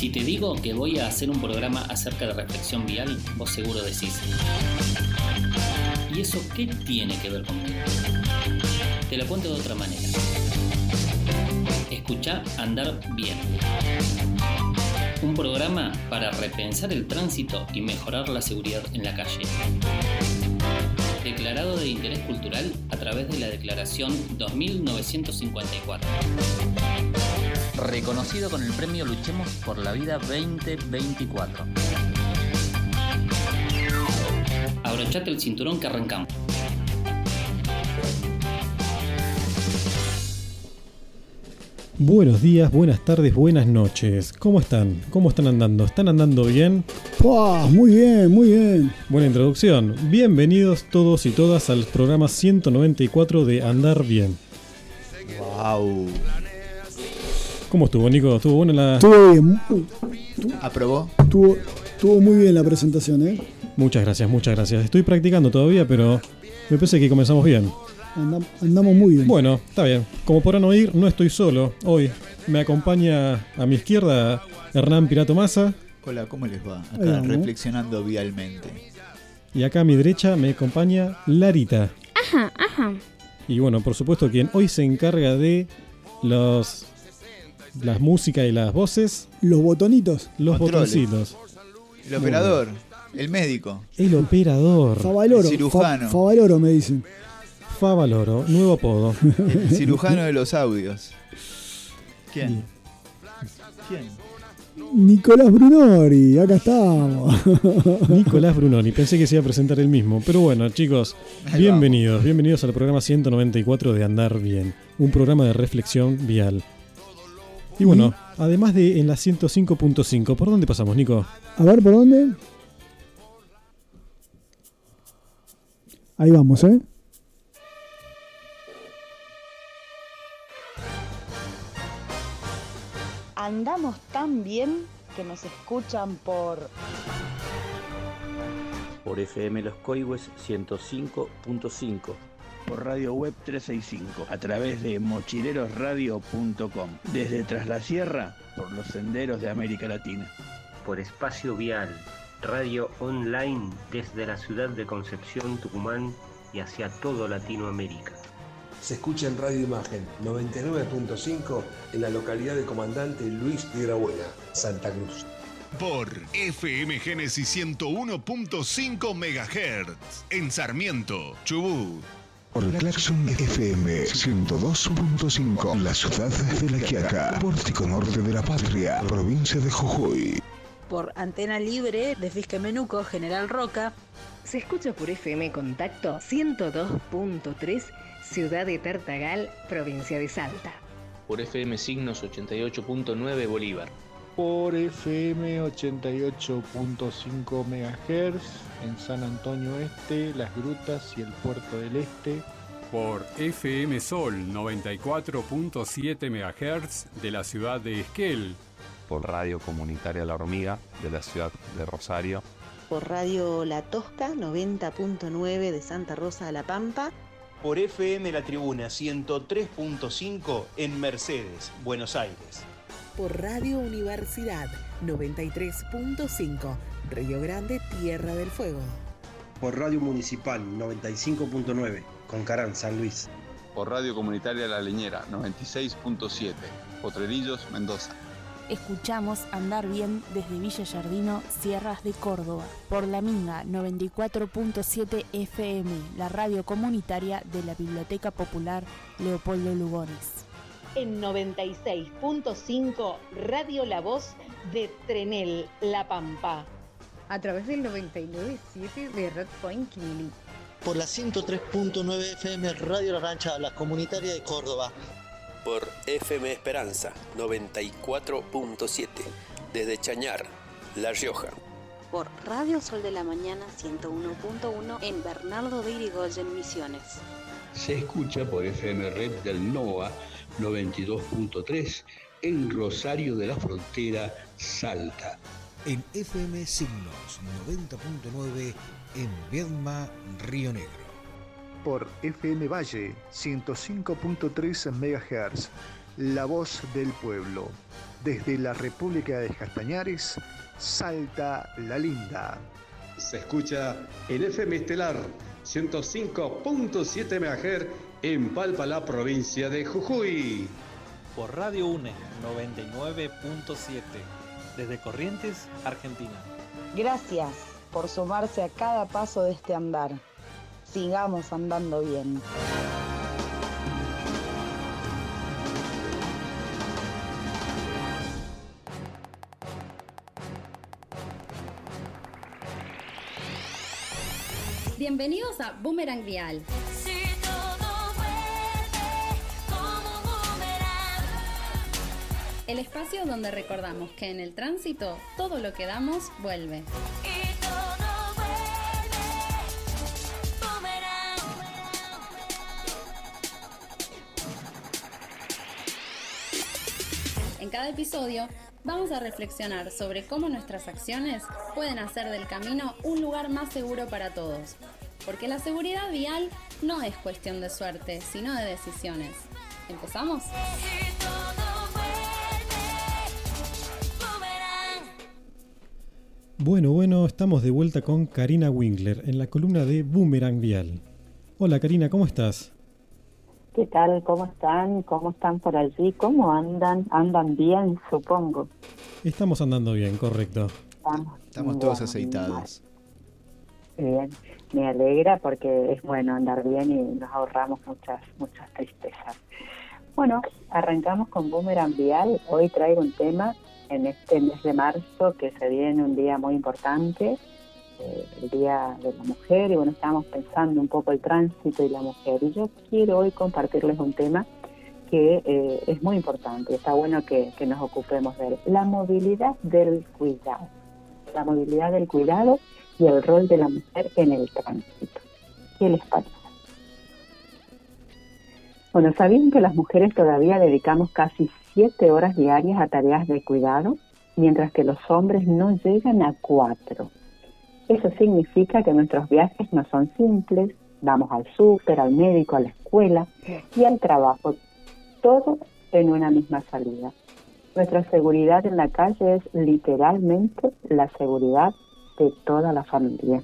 Si te digo que voy a hacer un programa acerca de reflexión vial, vos seguro decís: ¿y eso qué tiene que ver conmigo? Te lo cuento de otra manera. Escuchá Andar Bien. Un programa para repensar el tránsito y mejorar la seguridad en la calle. Declarado de interés cultural a través de la Declaración 2954. Reconocido con el premio Luchemos por la Vida 2024. Abrochate el cinturón que arrancamos. Buenos días, buenas tardes, buenas noches. ¿Cómo están? ¿Cómo están andando? ¿Están andando bien? ¡Wow! Muy bien, muy bien. Buena introducción. Bienvenidos todos y todas al programa 194 de Andar Bien. ¡Wow! ¿Cómo estuvo, Nico? ¿Estuvo buena la...? Estuvo bien. ¿Aprobó? Estuvo muy bien la presentación, ¿eh? Muchas gracias, muchas gracias. Estoy practicando todavía, pero me parece que comenzamos bien. Andamos muy bien. Bueno, está bien. Como podrán oír, no estoy solo. Hoy me acompaña a mi izquierda Hernán Pirato Massa. Hola, ¿cómo les va? Acá reflexionando vialmente. Y acá a mi derecha me acompaña Larita. Ajá. Y bueno, por supuesto, quien hoy se encarga de las músicas y las voces. Los botonitos. Los botoncitos. El operador. El médico. El operador. Favaloro. El cirujano. Favaloro me dicen. Favaloro, nuevo apodo. El cirujano de los audios. ¿Quién? Nicolás Brunori, acá estamos. Nicolás Brunori, pensé que se iba a presentar él mismo. Pero bueno, chicos, bienvenidos al programa 194 de Andar Bien. Un programa de reflexión vial. Y bueno, además de en la 105.5, ¿por dónde pasamos, Nico? A ver, ¿por dónde? Ahí vamos, ¿eh? Andamos tan bien que nos escuchan por FM Los Coihues 105.5, por Radio Web 365, a través de mochilerosradio.com, desde Tras la Sierra, por los senderos de América Latina. Por Espacio Vial, radio online desde la ciudad de Concepción, Tucumán y hacia todo Latinoamérica. Se escucha en Radio Imagen 99.5 en la localidad de Comandante Luis Piedrabuena, Santa Cruz. Por FM Génesis 101.5 MHz en Sarmiento, Chubut. Por Claxon FM 102.5 en la ciudad de La Quiaca, pórtico norte de la patria, provincia de Jujuy. Por Antena Libre de Fisquemenuco, General Roca. Se escucha por FM Contacto 102.3, Ciudad de Tartagal, provincia de Salta. Por FM Signos 88.9 Bolívar. Por FM 88.5 MHz en San Antonio Este, Las Grutas y el Puerto del Este. Por FM Sol 94.7 MHz de la ciudad de Esquel. Por Radio Comunitaria La Hormiga de la ciudad de Rosario. Por Radio La Tosca 90.9 de Santa Rosa de la Pampa. Por FM La Tribuna 103.5 en Mercedes, Buenos Aires. Por Radio Universidad 93.5, Río Grande, Tierra del Fuego. Por Radio Municipal 95.9, Concarán, San Luis. Por Radio Comunitaria La Leñera 96.7, Potrerillos, Mendoza. Escuchamos Andar Bien desde Villa Yardino, Sierras de Córdoba. Por La Minga 94.7 FM, la radio comunitaria de la Biblioteca Popular Leopoldo Lugones. En 96.5, Radio La Voz de Trenel, La Pampa. A través del 99.7 de Red Point Quilili. Por la 103.9 FM, Radio La Rancha, la comunitaria de Córdoba. Por FM Esperanza 94.7 desde Chañar, La Rioja. Por Radio Sol de la Mañana 101.1 en Bernardo de Irigoyen, Misiones. Se escucha por FM Red del NOA 92.3 en Rosario de la Frontera, Salta. En FM Signos 90.9 en Viedma, Río Negro. Por FM Valle 105.3 MHz, La Voz del Pueblo. Desde la República de Castañares, Salta la Linda. Se escucha en FM Estelar 105.7 MHz en Palpalá, provincia de Jujuy. Por Radio UNE 99.7 desde Corrientes, Argentina. Gracias por sumarse a cada paso de este andar. Sigamos andando bien. Bienvenidos a Boomerang Vial. El espacio donde recordamos que en el tránsito todo lo que damos vuelve. En cada episodio vamos a reflexionar sobre cómo nuestras acciones pueden hacer del camino un lugar más seguro para todos. Porque la seguridad vial no es cuestión de suerte, sino de decisiones. ¿Empezamos? Bueno, estamos de vuelta con Karina Winkler en la columna de Boomerang Vial. Hola Karina, ¿cómo estás? ¿Qué tal? ¿Cómo están? ¿Cómo están por allí? ¿Cómo andan? ¿Andan bien, supongo? Estamos andando bien, correcto. Estamos todos aceitados. Bien, me alegra porque es bueno andar bien y nos ahorramos muchas tristezas. Bueno, arrancamos con Boomerang Vial. Hoy traigo un tema en este mes de marzo que se viene un día muy importante, el Día de la Mujer, y bueno, estábamos pensando un poco el tránsito y la mujer, y yo quiero hoy compartirles un tema que es muy importante, está bueno que nos ocupemos de él, la movilidad del cuidado. La movilidad del cuidado y el rol de la mujer en el tránsito. ¿Qué les parece? Bueno, ¿sabían que las mujeres todavía dedicamos casi 7 horas diarias a tareas de cuidado, mientras que los hombres no llegan a 4? Eso significa que nuestros viajes no son simples, vamos al súper, al médico, a la escuela y al trabajo, todo en una misma salida. Nuestra seguridad en la calle es literalmente la seguridad de toda la familia.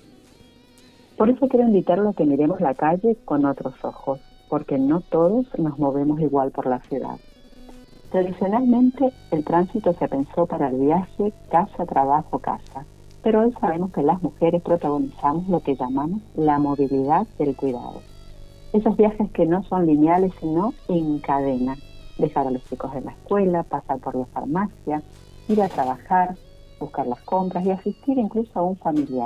Por eso quiero invitarlos a que miremos la calle con otros ojos, porque no todos nos movemos igual por la ciudad. Tradicionalmente, el tránsito se pensó para el viaje casa, trabajo, casa, pero hoy sabemos que las mujeres protagonizamos lo que llamamos la movilidad del cuidado. Esos viajes que no son lineales, sino en cadena. Dejar a los chicos en la escuela, pasar por la farmacia, ir a trabajar, buscar las compras y asistir incluso a un familiar.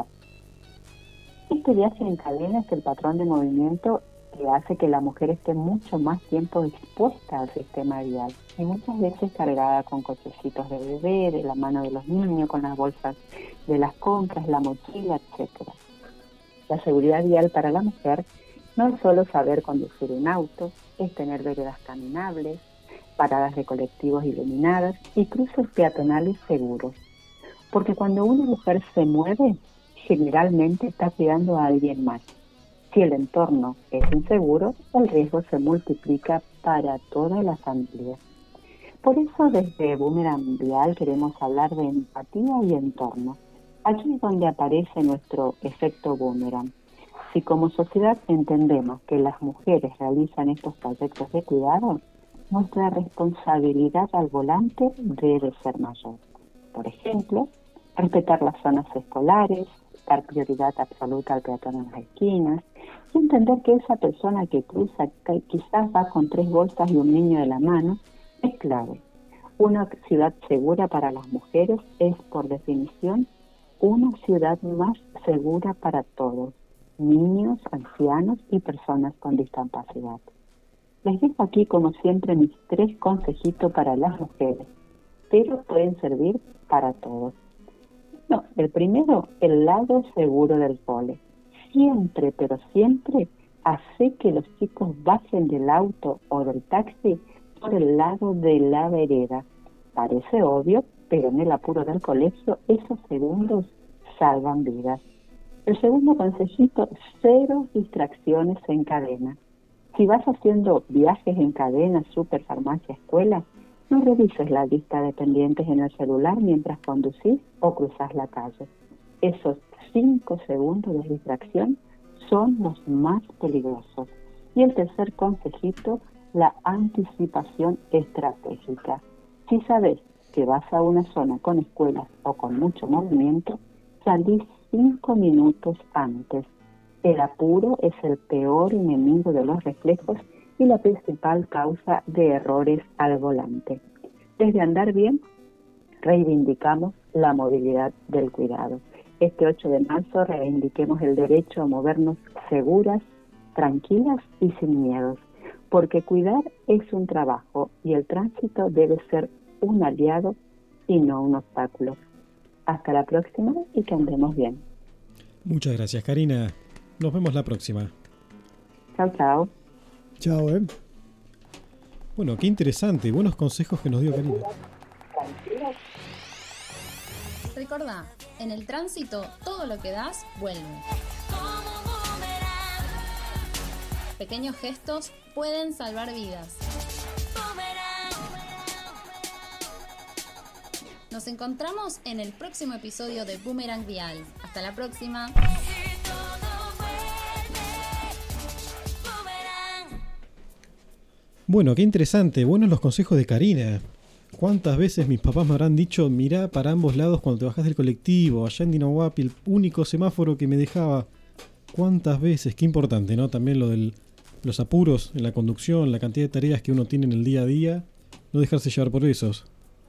Este viaje en cadena es el patrón de movimiento que hace que la mujer esté mucho más tiempo expuesta al sistema vial y muchas veces cargada con cochecitos de bebé, de la mano de los niños, con las bolsas de las compras, la mochila, etc. La seguridad vial para la mujer no es solo saber conducir un auto, es tener veredas caminables, paradas de colectivos iluminadas y cruces peatonales seguros. Porque cuando una mujer se mueve, generalmente está cuidando a alguien más. Si el entorno es inseguro, el riesgo se multiplica para toda la familia. Por eso desde Boomerang Vial queremos hablar de empatía y entorno. Aquí es donde aparece nuestro efecto boomerang. Si como sociedad entendemos que las mujeres realizan estos proyectos de cuidado, nuestra responsabilidad al volante debe ser mayor. Por ejemplo, respetar las zonas escolares, dar prioridad absoluta al peatón en las esquinas y entender que esa persona que cruza quizás va con 3 bolsas y un niño de la mano es clave. Una ciudad segura para las mujeres es, por definición, una ciudad más segura para todos, niños, ancianos y personas con discapacidad. Les dejo aquí, como siempre, mis 3 consejitos para las mujeres, pero pueden servir para todos. No, el primero, el lado seguro del cole. Siempre, pero siempre, hace que los chicos bajen del auto o del taxi por el lado de la vereda. Parece obvio, pero en el apuro del colegio, esos segundos salvan vidas. El segundo consejito, 0 distracciones en cadena. Si vas haciendo viajes en cadena, súper, farmacia, escuela, No revises la lista de pendientes en el celular mientras conducís o cruzás la calle. Esos 5 segundos de distracción son los más peligrosos. Y el tercer consejito, la anticipación estratégica. Si sabes que vas a una zona con escuelas o con mucho movimiento, salís 5 minutos antes. El apuro es el peor enemigo de los reflejos y la principal causa de errores al volante. Desde Andar Bien, reivindicamos la movilidad del cuidado. Este 8 de marzo reivindiquemos el derecho a movernos seguras, tranquilas y sin miedos, porque cuidar es un trabajo y el tránsito debe ser un aliado y no un obstáculo. Hasta la próxima y que andemos bien. Muchas gracias, Karina. Nos vemos la próxima. Chao, chao. Chao, Bueno, qué interesante. Buenos consejos que nos dio Karina. Recordá, en el tránsito todo lo que das vuelve. Pequeños gestos pueden salvar vidas. Nos encontramos en el próximo episodio de Boomerang Vial. Hasta la próxima. Bueno, qué interesante. Buenos los consejos de Karina. ¿Cuántas veces mis papás me habrán dicho, mirá para ambos lados cuando te bajás del colectivo? Allá en Dinahuapi, el único semáforo que me dejaba. ¿Cuántas veces? Qué importante, ¿no? También lo de los apuros en la conducción, la cantidad de tareas que uno tiene en el día a día. No dejarse llevar por esos.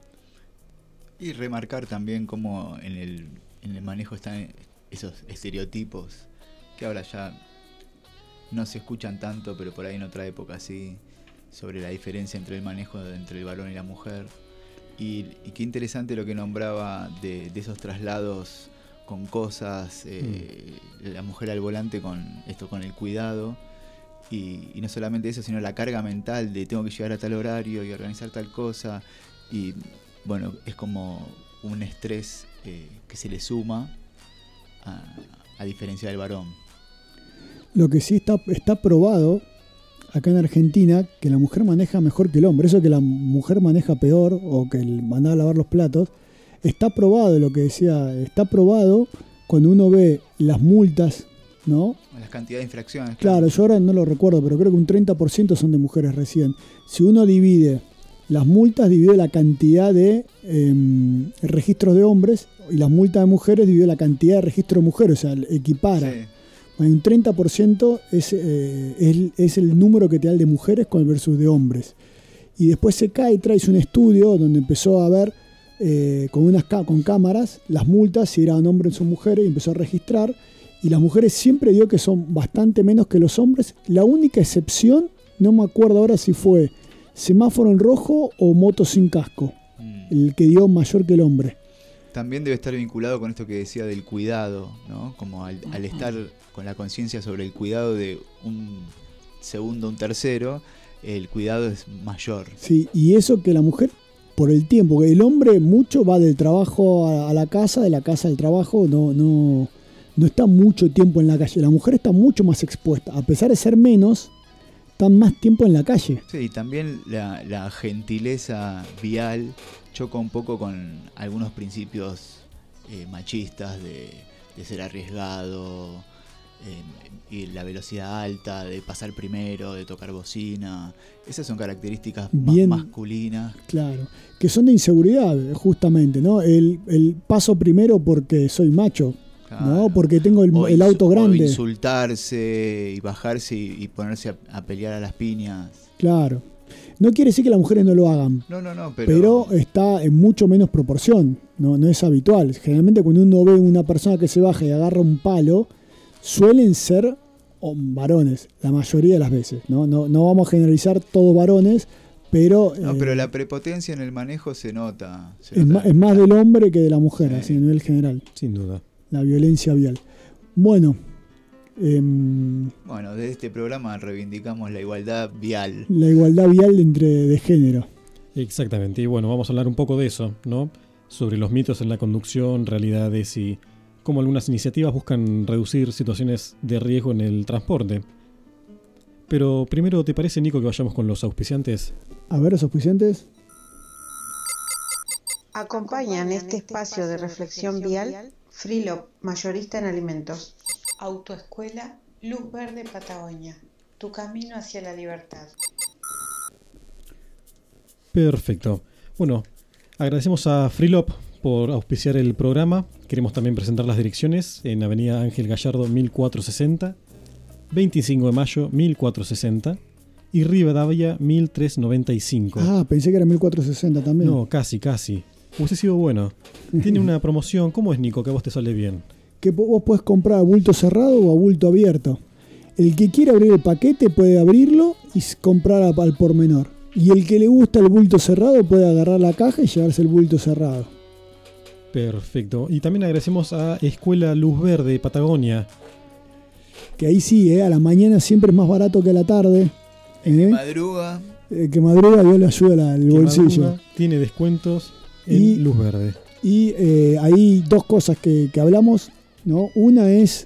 Y remarcar también cómo en el manejo están esos estereotipos que ahora ya no se escuchan tanto, pero por ahí en otra época sí, sobre la diferencia entre el manejo entre el varón y la mujer. Y qué interesante lo que nombraba de esos traslados con cosas, la mujer al volante con el cuidado. Y no solamente eso, sino la carga mental de tengo que llegar a tal horario y organizar tal cosa. Y bueno, es como un estrés que se le suma a diferencia del varón. Lo que sí está probado acá en Argentina, que la mujer maneja mejor que el hombre. Eso que la mujer maneja peor o que el mandaba a lavar los platos, está probado, lo que decía, está probado cuando uno ve las multas, ¿no? Las cantidades de infracciones. Claro, yo ahora no lo recuerdo, pero creo que un 30% son de mujeres recién. Si uno divide las multas, divide la cantidad de registros de hombres, y las multas de mujeres divide la cantidad de registros de mujeres, o sea, equipara. Sí. Un 30% es el número que te da el de mujeres con el versus de hombres. Y después se cae y traes un estudio donde empezó a ver con cámaras las multas, si eran hombres o mujeres, y empezó a registrar. Y las mujeres siempre dio que son bastante menos que los hombres. La única excepción, no me acuerdo ahora si fue semáforo en rojo o moto sin casco, el que dio mayor que el hombre. También debe estar vinculado con esto que decía del cuidado, ¿no? Como al estar con la conciencia sobre el cuidado de un segundo, un tercero, el cuidado es mayor. Sí, y eso que la mujer, por el tiempo, que el hombre mucho va del trabajo a la casa, de la casa al trabajo, no está mucho tiempo en la calle. La mujer está mucho más expuesta, a pesar de ser menos, está más tiempo en la calle. Sí, y también la gentileza vial choca un poco con algunos principios machistas de ser arriesgado, y la velocidad alta, de pasar primero, de tocar bocina. Esas son características bien más masculinas. Claro, que son de inseguridad, justamente, ¿no? El paso primero porque soy macho, claro, ¿no? Porque tengo el auto grande. O insultarse y bajarse y ponerse a pelear a las piñas. Claro. No quiere decir que las mujeres no lo hagan. No, pero está en mucho menos proporción. No es habitual. Generalmente cuando uno ve una persona que se baja y agarra un palo, suelen ser varones, la mayoría de las veces. No vamos a generalizar todos varones, pero... No, pero la prepotencia en el manejo se nota. Es más del hombre que de la mujer, así a nivel general. Sin duda. La violencia vial. Bueno... Bueno, desde este programa reivindicamos la igualdad vial. La igualdad vial de género. Exactamente, y bueno, vamos a hablar un poco de eso, ¿no? Sobre los mitos en la conducción, realidades y cómo algunas iniciativas buscan reducir situaciones de riesgo en el transporte. Pero primero, ¿te parece, Nico, que vayamos con los auspiciantes? A ver, los auspiciantes. Acompañan este espacio de reflexión vial Freelop, mayorista en alimentos. Autoescuela Luz Verde Patagonia, tu camino hacia la libertad. Perfecto. Bueno, agradecemos a Freelop por auspiciar el programa. Queremos también presentar las direcciones en Avenida Ángel Gallardo 1460, 25 de mayo 1460 y Rivadavia 1395. Ah, pensé que era 1460 también. No, casi. Hubiese sido bueno. Tiene una promoción. ¿Cómo es, Nico? Que a vos te sale bien. Que vos podés comprar a bulto cerrado o a bulto abierto. El que quiera abrir el paquete puede abrirlo y comprar al por menor. Y el que le gusta el bulto cerrado puede agarrar la caja y llevarse el bulto cerrado. Perfecto. Y también agradecemos a Escuela Luz Verde Patagonia. Que ahí sí, a la mañana siempre es más barato que a la tarde. Que madruga. Que madruga, Dios le ayuda el bolsillo. Madruga, tiene descuentos en Luz Verde. Y hay dos cosas que hablamos, ¿no? Una es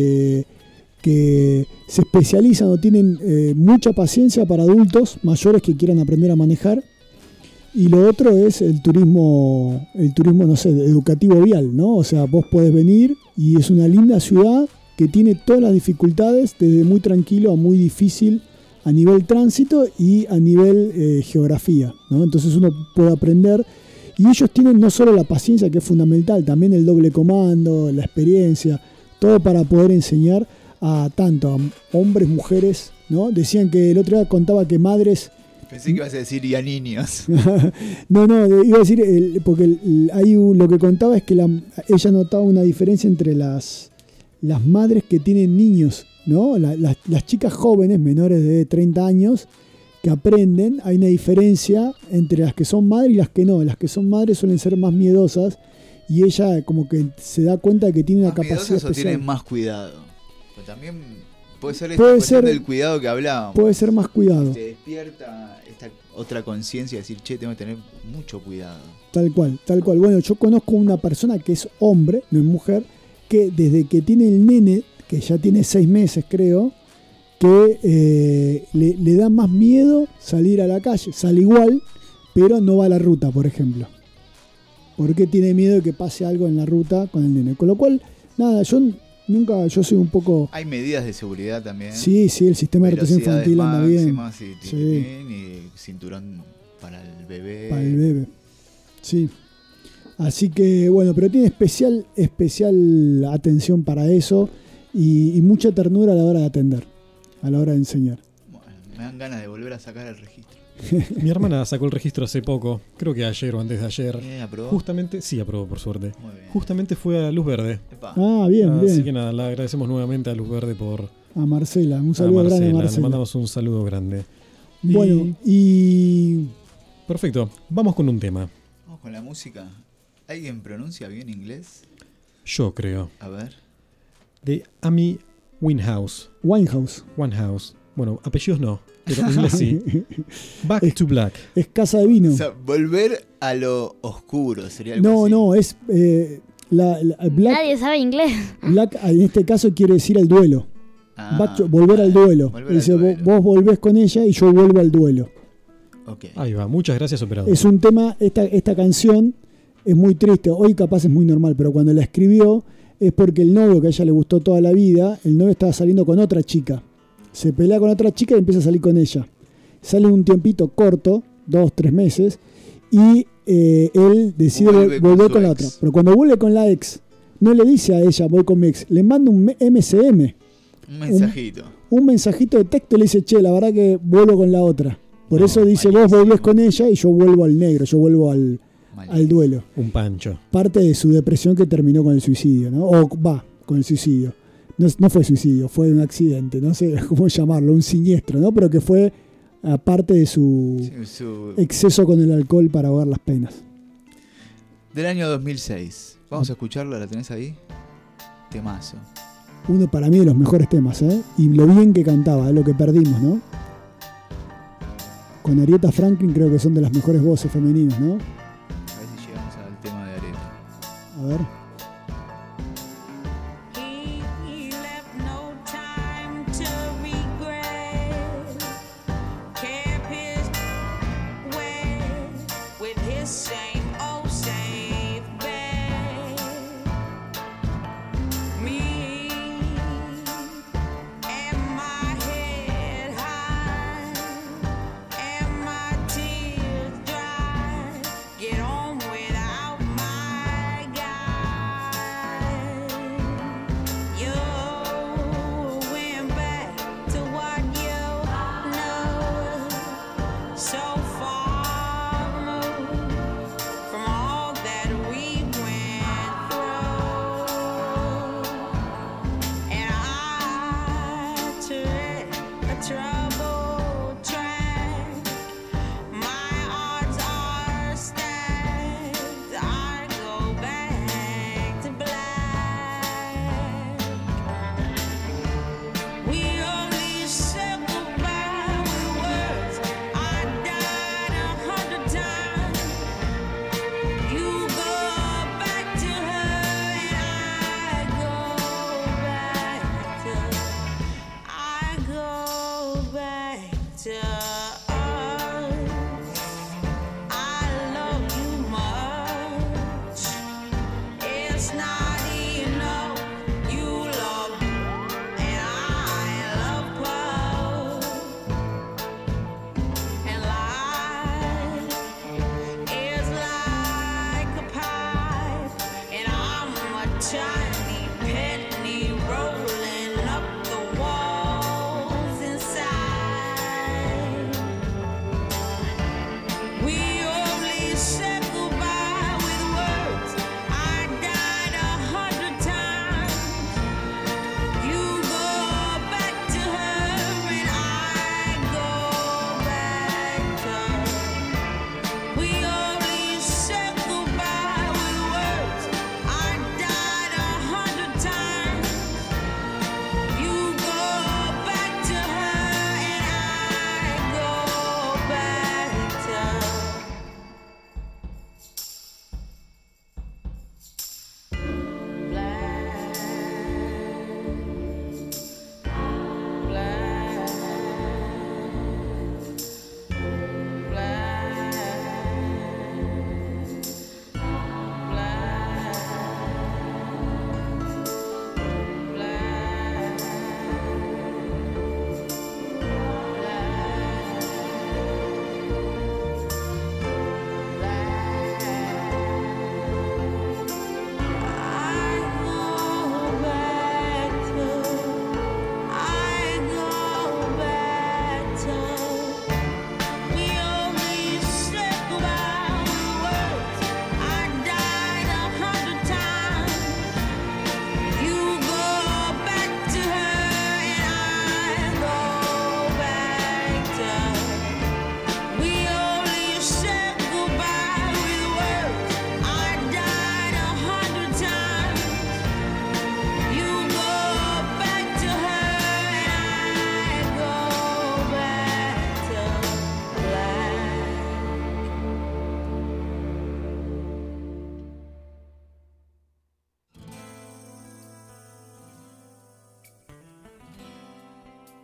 que se especializan o tienen mucha paciencia para adultos mayores que quieran aprender a manejar. Y lo otro es el turismo, no sé, educativo vial, ¿no? O sea, vos podés venir y es una linda ciudad que tiene todas las dificultades, desde muy tranquilo a muy difícil a nivel tránsito y a nivel geografía, ¿no? Entonces uno puede aprender. Y ellos tienen no solo la paciencia, que es fundamental, también el doble comando, la experiencia, todo para poder enseñar tanto a hombres, mujeres, ¿no? Decían que el otro día contaba que madres... Pensé que ibas a decir y a niños. No, iba a decir, porque lo que contaba es que ella notaba una diferencia entre las madres que tienen niños, ¿no? Las chicas jóvenes, menores de 30 años, que aprenden, hay una diferencia entre las que son madres y las que no. Las que son madres suelen ser más miedosas y ella como que se da cuenta de que tiene una capacidad especial. O tienen más cuidado. Pero también puede ser esta cuestión del cuidado que hablábamos. Puede ser más cuidado. Te despierta esta otra conciencia de decir, che, tengo que tener mucho cuidado. Tal cual. Bueno, yo conozco una persona que es hombre, no es mujer, que desde que tiene el nene, que ya tiene 6 meses creo, que le da más miedo salir a la calle. Sale igual, pero no va a la ruta, por ejemplo. Porque tiene miedo de que pase algo en la ruta con el nene. Con lo cual, nada, yo soy un poco... Hay medidas de seguridad también. Sí, el sistema de retención infantil anda bien. Y cinturón para el bebé. Para el bebé, sí. Así que, bueno, pero tiene especial atención para eso y mucha ternura a la hora de atender. A la hora de enseñar. Bueno, me dan ganas de volver a sacar el registro. Mi hermana sacó el registro hace poco, creo que ayer o antes de ayer. ¿Aprobó? Justamente, sí, aprobó por suerte. Justamente fue a Luz Verde. Ah, bien. Así que nada, le agradecemos nuevamente a Luz Verde por... A Marcela, un saludo grande a Marcela. Le mandamos un saludo grande. Bueno, y... Perfecto, vamos con un tema. Vamos con la música. ¿Alguien pronuncia bien inglés? Yo creo. A ver. De Amy Winehouse. Bueno, apellidos no, pero inglés sí. Back to Black. Es Casa de Vino. O sea, volver a lo oscuro sería algo así. No, es... Black, nadie sabe inglés. Black en este caso quiere decir al duelo. Volver al duelo. Dice, vos volvés con ella y yo vuelvo al duelo. Okay. Ahí va, muchas gracias, operador. Es un tema, esta canción es muy triste. Hoy capaz es muy normal, pero cuando la escribió es porque el novio, que a ella le gustó toda la vida, el novio estaba saliendo con otra chica. Se pelea con otra chica y empieza a salir con ella. Sale un tiempito corto, 2-3 meses, y él decide volver con la otra. Pero cuando vuelve con la ex, no le dice a ella, voy con mi ex, le manda un MSM. Un mensajito. Un mensajito de texto, le dice, che, la verdad que vuelvo con la otra. Por eso dice, vos volvés con ella y yo vuelvo al negro, yo vuelvo al duelo. Un pancho. Parte de su depresión que terminó con el suicidio, ¿no? Con el suicidio. No fue suicidio, fue un accidente, no sé cómo llamarlo, un siniestro, ¿no? Pero que fue aparte de su exceso con el alcohol para ahogar las penas. Del año 2006. Vamos a escucharla, ¿la tenés ahí? Temazo. Uno para mí de los mejores temas, ¿eh? Y lo bien que cantaba, lo que perdimos, ¿no? Con Aretha Franklin creo que son de las mejores voces femeninas, ¿no? A ver si llegamos al tema de Aretha. A ver. Same old same.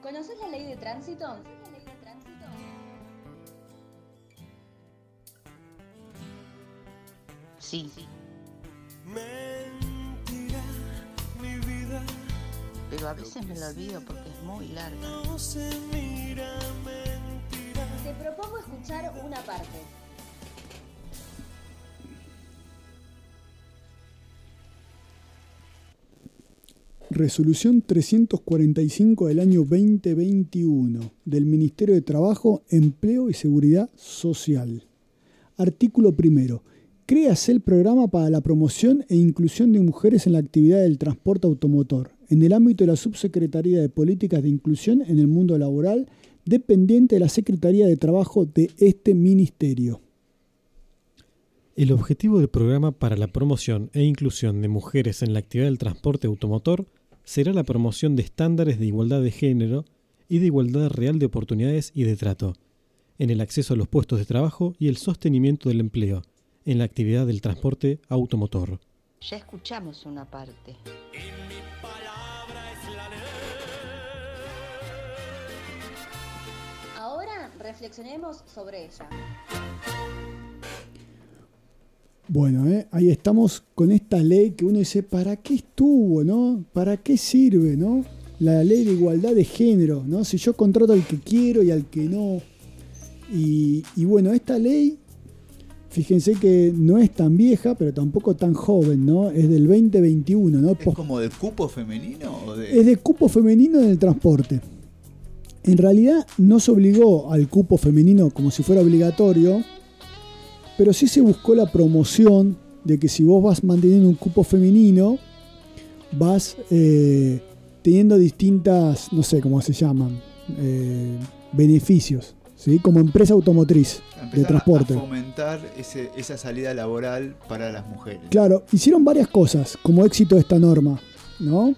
¿Conoces la ley de tránsito? Sí. Mentira, mi vida. Pero a veces me lo olvido porque es muy larga. No se mira, mentira. Te propongo escuchar una parte. Resolución 345 del año 2021 del Ministerio de Trabajo, Empleo y Seguridad Social. Artículo primero. Créase el programa para la promoción e inclusión de mujeres en la actividad del transporte automotor, en el ámbito de la Subsecretaría de Políticas de Inclusión en el Mundo Laboral, dependiente de la Secretaría de Trabajo de este Ministerio. El objetivo del programa para la promoción e inclusión de mujeres en la actividad del transporte automotor será la promoción de estándares de igualdad de género y de igualdad real de oportunidades y de trato, en el acceso a los puestos de trabajo y el sostenimiento del empleo, en la actividad del transporte automotor. Ya escuchamos una parte. Ahora reflexionemos sobre ella. Bueno, ahí estamos con esta ley que uno dice, ¿para qué estuvo, no? ¿Para qué sirve, no? La ley de igualdad de género, ¿no? Si yo contrato al que quiero y al que no. Y bueno, esta ley, fíjense que no es tan vieja, pero tampoco tan joven, ¿no? Es del 2021, ¿no? ¿Es como de cupo femenino? ¿O de... Es de cupo femenino en el transporte. En realidad no se obligó al cupo femenino como si fuera obligatorio, pero sí se buscó la promoción de que si vos vas manteniendo un cupo femenino, vas teniendo distintas, no sé cómo se llaman, beneficios, ¿sí? Como empresa automotriz de transporte. A fomentar esa salida laboral para las mujeres. Claro, hicieron varias cosas como éxito de esta norma, ¿no?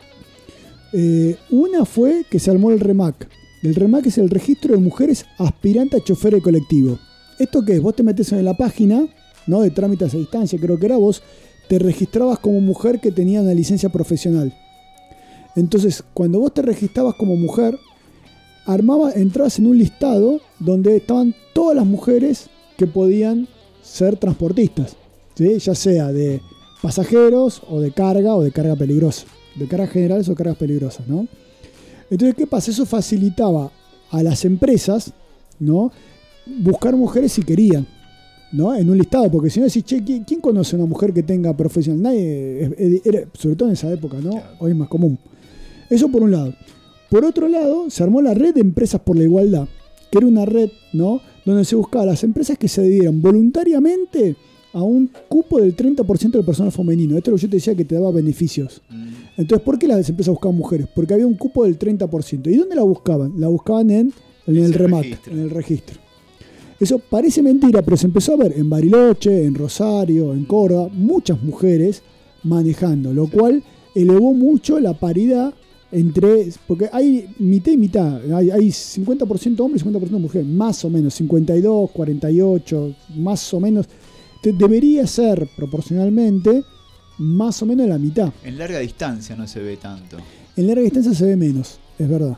Una fue que se armó el REMAC. El REMAC es el registro de mujeres aspirantes a chofer de colectivo. ¿Esto qué es? Vos te metés en la página, ¿no? De trámites a distancia, creo que era vos, te registrabas como mujer que tenía una licencia profesional. Entonces, cuando vos te registrabas como mujer, entrabas en un listado donde estaban todas las mujeres que podían ser transportistas, ¿sí? Ya sea de pasajeros o de carga peligrosa, de cargas generales o cargas peligrosas, ¿no? Entonces, ¿qué pasa? Eso facilitaba a las empresas, ¿no? Buscar mujeres si querían, ¿no? En un listado, porque si no decís, che, ¿quién conoce a una mujer que tenga profesional? Nadie, sobre todo en esa época, ¿no? Claro. Hoy es más común. Eso por un lado. Por otro lado, se armó la red de empresas por la igualdad, que era una red, ¿no? Donde se buscaba las empresas que se adhieran voluntariamente a un cupo del 30% del personal femenino. Esto es lo que yo te decía que te daba beneficios. Entonces, ¿por qué las empresas buscaban mujeres? Porque había un cupo del 30%. ¿Y dónde la buscaban? La buscaban en el REMAC, en el registro. Eso parece mentira, pero se empezó a ver en Bariloche, en Rosario, en Córdoba, muchas mujeres manejando, lo cual elevó mucho la paridad porque hay mitad y mitad, hay 50% hombres y 50% mujeres, más o menos, 52, 48, más o menos. Debería ser proporcionalmente más o menos la mitad. En larga distancia no se ve tanto. En larga distancia se ve menos, es verdad.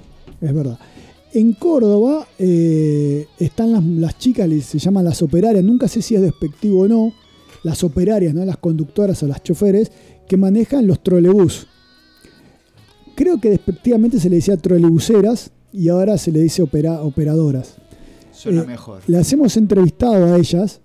En Córdoba están las chicas, se llaman las operarias, nunca sé si es despectivo o no, las operarias, ¿no? Las conductoras o las choferes que manejan los trolebús. Creo que despectivamente se le decía trolebuseras y ahora se le dice operadoras. Suena mejor. Las hemos entrevistado a ellas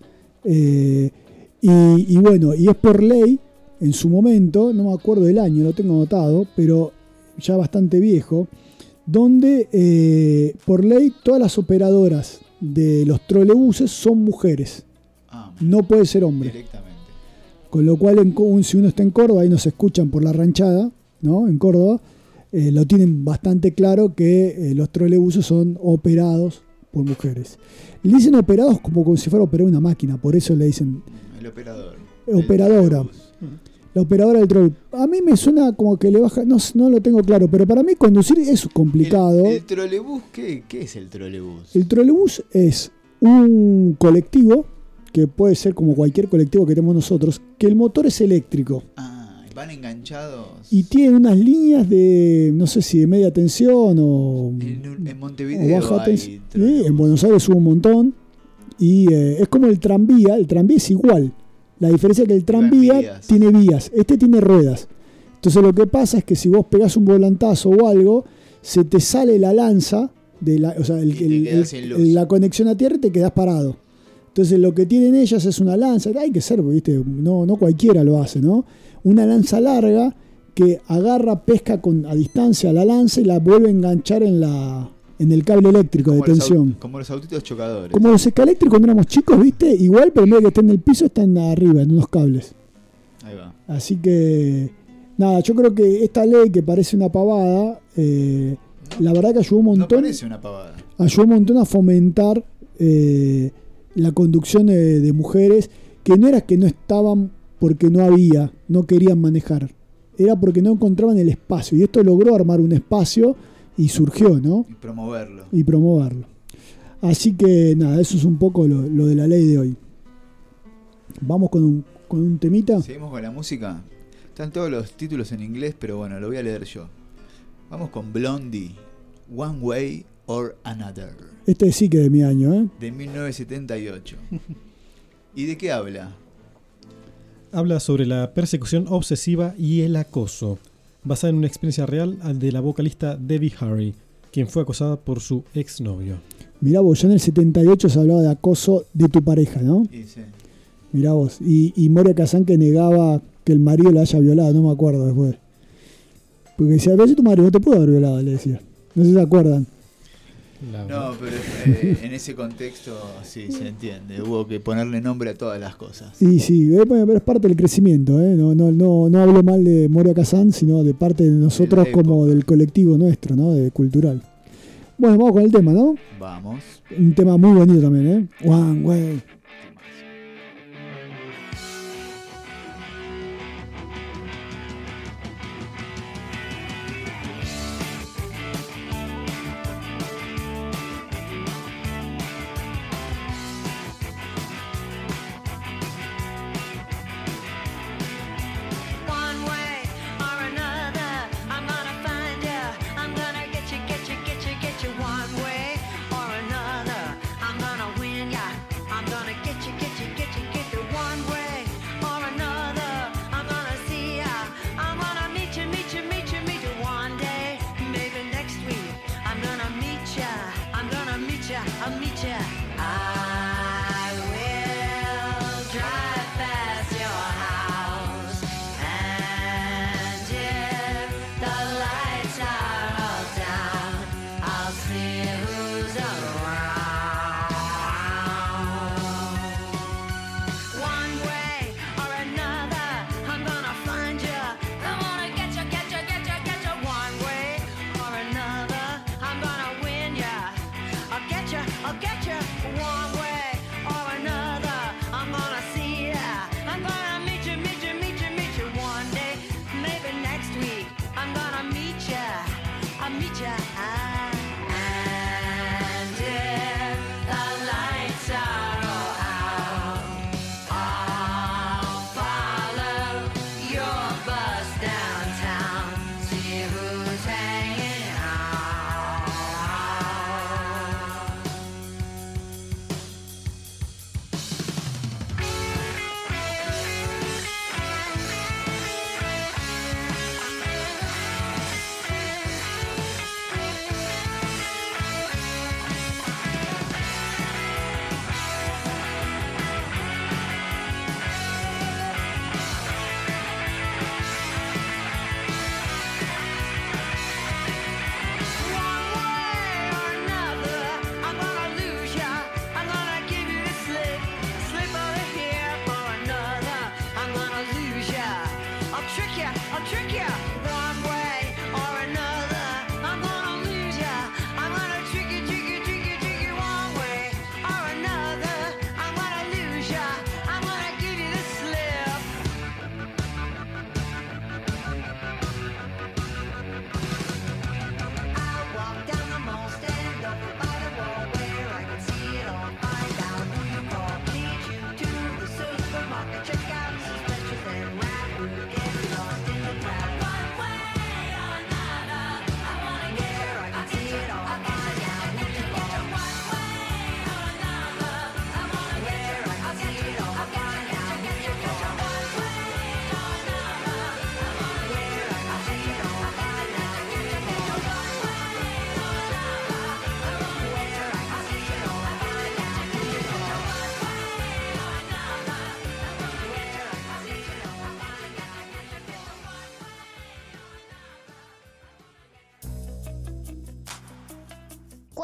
y bueno, y es por ley, en su momento, no me acuerdo del año, lo tengo anotado, pero ya bastante viejo, donde por ley todas las operadoras de los trolebuses son mujeres. No puede ser hombre. Directamente. Con lo cual, si uno está en Córdoba, ahí nos escuchan por la ranchada, ¿no? En Córdoba, lo tienen bastante claro que los trolebuses son operados por mujeres. Le dicen operados como si fuera operar una máquina, por eso le dicen... El operador. Operadora. La operadora del trolebús. A mí me suena como que le baja, no lo tengo claro, pero para mí conducir es complicado. ¿El trolebús? ¿Qué es el trolebús? El trolebús es un colectivo, que puede ser como cualquier colectivo que tenemos nosotros, que el motor es eléctrico. van enganchados. Y tienen unas líneas de, no sé si de media tensión o en Montevideo o baja hay tensión. Sí, en Buenos Aires hubo un montón. Y es como el tranvía es igual. La diferencia es que el tranvía tiene vías, este tiene ruedas. Entonces lo que pasa es que si vos pegás un volantazo o algo, se te sale la lanza, o sea, la conexión a tierra y te quedás parado. Entonces lo que tienen ellas es una lanza, hay que ser, ¿viste? No cualquiera lo hace, ¿no? Una lanza larga que agarra, pesca a distancia la lanza y la vuelve a enganchar en el cable eléctrico de tensión. Como los autitos chocadores. Como los escaléctricos cuando éramos chicos, ¿viste? Igual, pero en vez de que estén en el piso, están arriba, en unos cables. Ahí va. Así que, nada, yo creo que esta ley que parece una pavada, la verdad que ayudó un montón. No parece una pavada. Ayudó un montón a fomentar la conducción de mujeres, que no era que no estaban porque no querían manejar, era porque no encontraban el espacio, y esto logró armar un espacio y surgió, ¿no? Y promoverlo. Así que nada, eso es un poco lo de la ley de hoy. Vamos con un temita. Seguimos con la música. Están todos los títulos en inglés, pero bueno, lo voy a leer yo. Vamos con Blondie, One Way or Another. Este sí que es de mi año, ¿eh? De 1978. ¿Y de qué habla? Habla sobre la persecución obsesiva y el acoso, basada en una experiencia real de la vocalista Debbie Harry, quien fue acosada por su exnovio. Mirá vos, ya en el 78 se hablaba de acoso de tu pareja, ¿no? Sí. Mirá vos. Y Moria Kazan que negaba que el marido la haya violado, no me acuerdo después. Porque decía, a veces tu marido no te pudo haber violado, le decía. No sé si se acuerdan. No, pero en ese contexto sí se entiende. Hubo que ponerle nombre a todas las cosas. Y sí, pero es parte del crecimiento, ¿eh? No hablo mal de Moria Kazan, sino de parte de nosotros como del colectivo nuestro, ¿no? De cultural. Bueno, vamos con el tema, ¿no? Vamos. Un tema muy bonito también, ¿eh? One Way. I'll get you.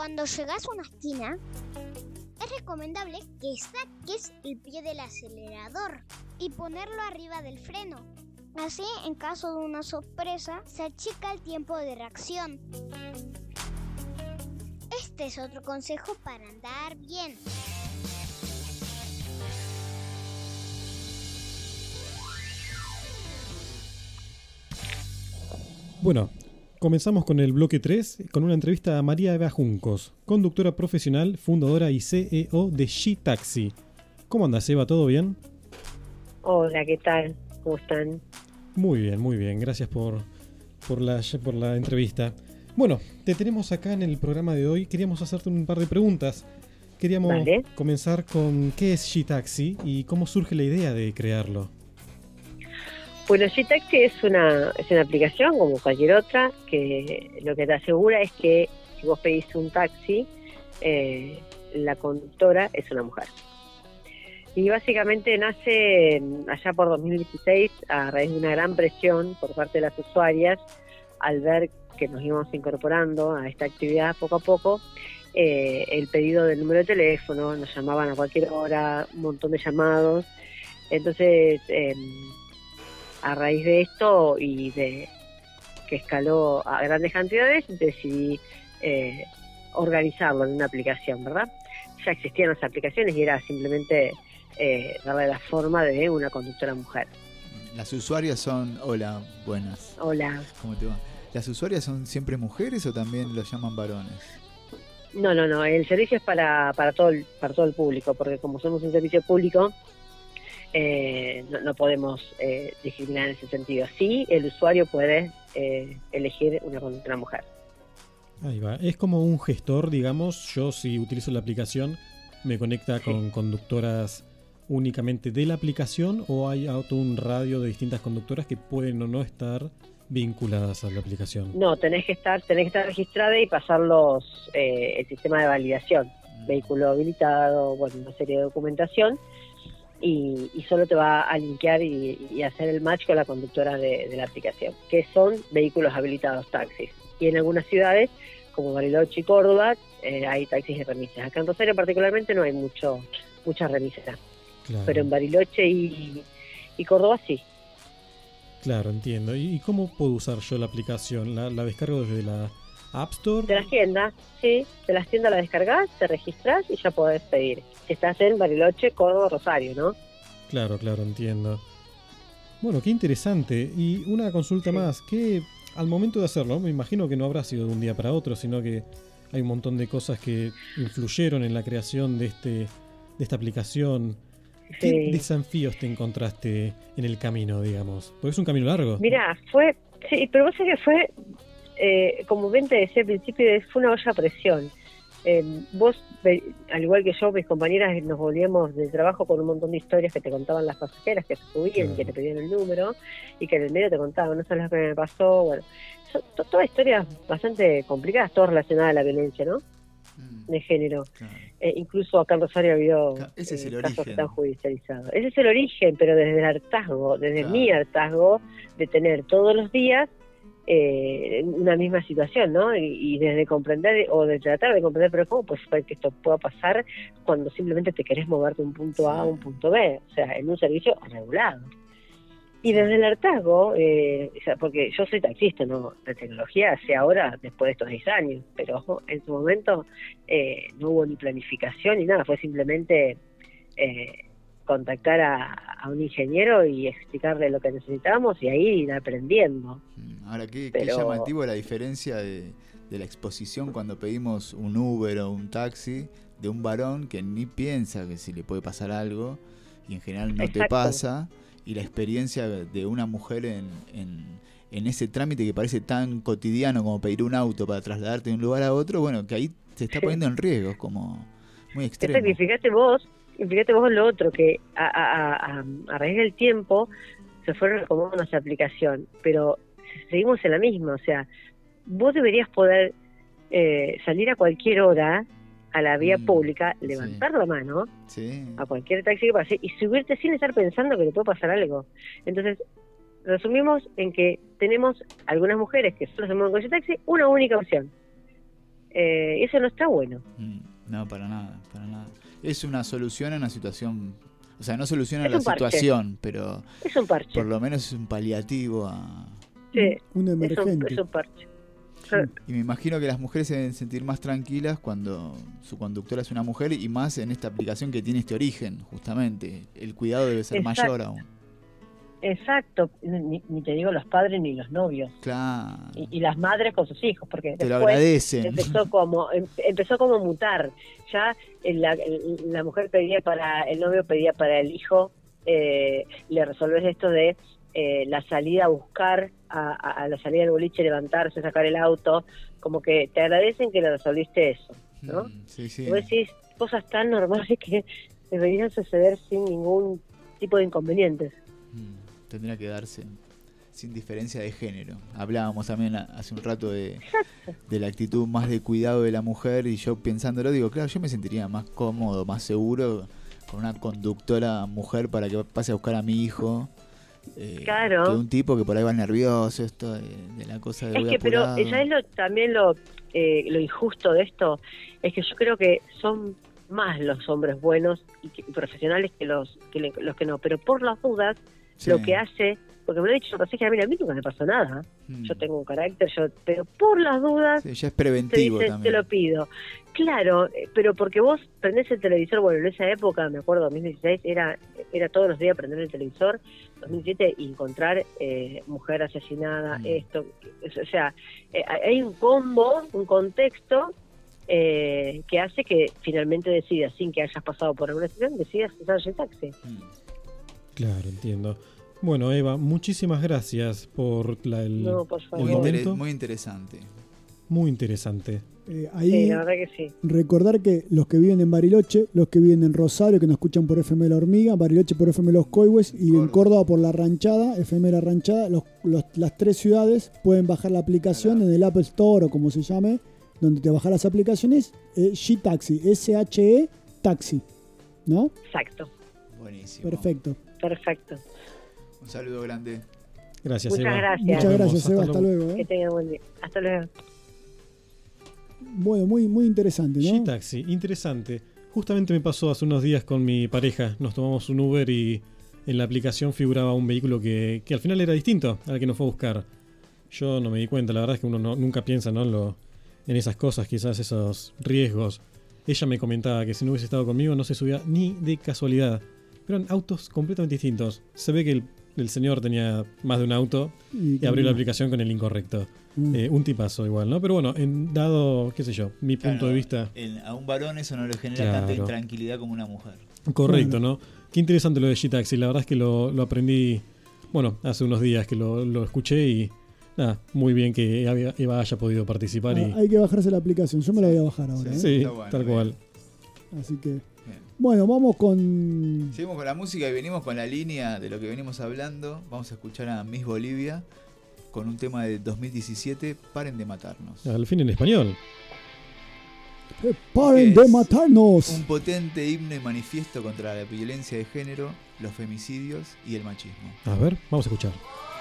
Cuando llegas a una esquina, es recomendable que saques el pie del acelerador y ponerlo arriba del freno. Así, en caso de una sorpresa, se achica el tiempo de reacción. Este es otro consejo para andar bien. Bueno, comenzamos con el bloque 3 con una entrevista a María Eva Juncos, conductora profesional, fundadora y CEO de She-Taxi. ¿Cómo andas, Eva? ¿Todo bien? Hola, ¿qué tal? ¿Cómo están? Muy bien. Gracias por la entrevista. Bueno, te tenemos acá en el programa de hoy. Queríamos hacerte un par de preguntas. Queríamos comenzar con qué es She-Taxi y cómo surge la idea de crearlo. Bueno, She-Taxi es una aplicación como cualquier otra, que lo que te asegura es que si vos pedís un taxi, la conductora es una mujer. Y básicamente nace allá por 2016 a raíz de una gran presión por parte de las usuarias al ver que nos íbamos incorporando a esta actividad poco a poco. El pedido del número de teléfono, nos llamaban a cualquier hora, un montón de llamados. Entonces, a raíz de esto y de que escaló a grandes cantidades, decidí organizarlo en una aplicación, ¿verdad? Ya existían las aplicaciones y era simplemente darle la forma de una conductora mujer. Las usuarias son... Hola, buenas. Hola. ¿Cómo te va? ¿Las usuarias son siempre mujeres o también los llaman varones? No, el servicio es para todo el público, porque como somos un servicio público, no podemos discriminar en ese sentido. Sí, el usuario puede elegir una conductora mujer. Ahí va. Es como un gestor, digamos. Yo, si utilizo la aplicación, me conecta con conductoras únicamente de la aplicación, o hay todo un radio de distintas conductoras que pueden o no estar vinculadas a la aplicación. No, tenés que estar registrada y pasar el sistema de validación, vehículo habilitado, bueno, una serie de documentación, y solo te va a linkear y hacer el match con la conductora de la aplicación, que son vehículos habilitados, taxis. Y en algunas ciudades, como Bariloche y Córdoba, hay taxis de remisas. Acá en Rosario particularmente no hay mucha remisa. Claro. Pero en Bariloche y Córdoba sí. Claro, entiendo. ¿Y cómo puedo usar yo la aplicación? ¿La descargo desde la App Store? De las tiendas, sí. De las tiendas la descargas, te registras y ya podés pedir. Si estás en Bariloche, Córdoba, Rosario, ¿no? Claro, entiendo. Bueno, qué interesante. Y una consulta más. ¿Qué, al momento de hacerlo, me imagino que no habrá sido de un día para otro, sino que hay un montón de cosas que influyeron en la creación de esta aplicación? ¿Qué desafíos te encontraste en el camino, digamos? Porque es un camino largo. Mirá, pero vos sabés que fue, como bien te decía al principio, fue una olla a presión. Vos, al igual que yo, mis compañeras, nos volvíamos del trabajo con un montón de historias que te contaban las pasajeras que se subían, que te pedían el número, y que en el medio te contaban, no sabes lo que me pasó. Bueno, son todas historias bastante complicadas, todas relacionadas a la violencia, ¿no? De género. Claro. Incluso acá en Rosario ha habido casos que están judicializados. Ese es el origen, pero desde el hartazgo, desde mi hartazgo de tener todos los días una misma situación, ¿no? Y desde comprender o de tratar de comprender, pero ¿cómo puede ser que esto pueda pasar cuando simplemente te querés mover de un punto A a un punto B? O sea, en un servicio regulado. Y desde el hartazgo, porque yo soy taxista, ¿no? De tecnología hace ahora, después de estos 10 años, pero en su momento no hubo ni planificación ni nada, fue simplemente contactar a un ingeniero y explicarle lo que necesitábamos y ahí ir aprendiendo. Ahora, qué llamativo la diferencia de la exposición cuando pedimos un Uber o un taxi de un varón que ni piensa que si le puede pasar algo y en general no te pasa, y la experiencia de una mujer en ese trámite que parece tan cotidiano como pedir un auto para trasladarte de un lugar a otro, bueno, que ahí se está poniendo en riesgo, como muy extremo. Y fíjate vos lo otro, que a raíz del tiempo se fueron acomodando nuestra aplicación, pero seguimos en la misma, o sea, vos deberías poder salir a cualquier hora a la vía pública, levantar la mano a cualquier taxi que pase y subirte sin estar pensando que le puede pasar algo. Entonces, resumimos en que tenemos algunas mujeres que solo se mueven con ese taxi, una única opción. Y eso no está bueno. No, para nada. Es una solución a una situación, o sea, no soluciona Es la un parche. situación, pero Es un parche. por lo menos es un paliativo a... Sí, Un emergente. es un parche. Y me imagino que las mujeres se deben sentir más tranquilas cuando su conductora es una mujer, y más en esta aplicación que tiene este origen, justamente. El cuidado debe ser Exacto. mayor aún. Exacto, ni te digo los padres ni los novios. Claro. Y las madres con sus hijos, porque Te lo después agradecen. empezó como a mutar. Ya la mujer pedía para el novio, pedía para el hijo, le resolvés esto de la salida a buscar, a la salida del boliche, levantarse, sacar el auto, como que te agradecen que le resolviste eso, ¿no? Sí, sí. Y vos decís cosas tan normales que deberían suceder sin ningún tipo de inconvenientes. Tendría que darse sin diferencia de género. Hablábamos también hace un rato de la actitud más de cuidado de la mujer, y yo pensándolo digo, claro, yo me sentiría más cómodo, más seguro con una conductora mujer para que pase a buscar a mi hijo, Claro. que un tipo que por ahí va nervioso, esto de la cosa de Es voy que, pero apurado. ¿sabes también lo injusto de esto? Es que yo creo que son más los hombres buenos y profesionales que los que no, pero por las dudas, Sí. lo que hace, porque me lo he dicho, que mira, a mí nunca me pasó nada, yo tengo un carácter, pero por las dudas, Sí, ya es preventivo te también. lo pido. Claro, pero porque vos prendés el televisor, bueno, en esa época, me acuerdo, 2016, era todos los días prender el televisor, 2007, y encontrar mujer asesinada, esto, o sea, hay un combo, un contexto que hace que finalmente decidas, sin que hayas pasado por alguna situación, decidas usar el taxi. Claro, entiendo. Bueno, Eva, muchísimas gracias por el Muy, momento. muy interesante. Muy interesante. Ahí Sí, la verdad que sí. recordar que los que viven en Bariloche, los que viven en Rosario, que nos escuchan por FM La Hormiga, Bariloche por FM Los Coihues, y en Córdoba por La Ranchada, FM La Ranchada, las tres ciudades pueden bajar la aplicación en el Apple Store o como se llame, donde te bajas las aplicaciones, G-Taxi, S-H-E Taxi, ¿no? Exacto. Buenísimo. Perfecto. Perfecto. Un saludo grande. Gracias, Muchas Eva. gracias. Muchas gracias, Eva. Hasta luego. Que tengan buen día. Hasta luego. Bueno, muy, muy interesante, ¿no? G-Taxi, interesante. Justamente me pasó hace unos días con mi pareja. Nos tomamos un Uber y en la aplicación figuraba un vehículo que al final era distinto al que nos fue a buscar. Yo no me di cuenta, la verdad es que uno nunca piensa, ¿no? en esas cosas, quizás esos riesgos. Ella me comentaba que si no hubiese estado conmigo no se subía ni de casualidad. Pero eran autos completamente distintos. Se ve que el señor tenía más de un auto y abrió la aplicación con el incorrecto. Un tipazo igual, ¿no? Pero bueno, dado, qué sé yo, mi punto de vista... A un varón eso no le genera Claro. tanta intranquilidad como una mujer. Correcto, ¿no? Qué interesante lo de G-Taxi. La verdad es que lo aprendí, bueno, hace unos días que lo escuché y nada, muy bien que Eva haya podido participar. Y Hay que bajarse la aplicación. Yo me la voy a bajar ahora. sí, Está bueno, tal bien. cual. Así que... Bueno, vamos con... Seguimos con la música y venimos con la línea de lo que venimos hablando. Vamos a escuchar a Miss Bolivia con un tema de 2017, Paren de matarnos. Al fin en español. ¡Paren de matarnos! Un potente himno y manifiesto contra la violencia de género, los femicidios y el machismo. A ver, vamos a escuchar.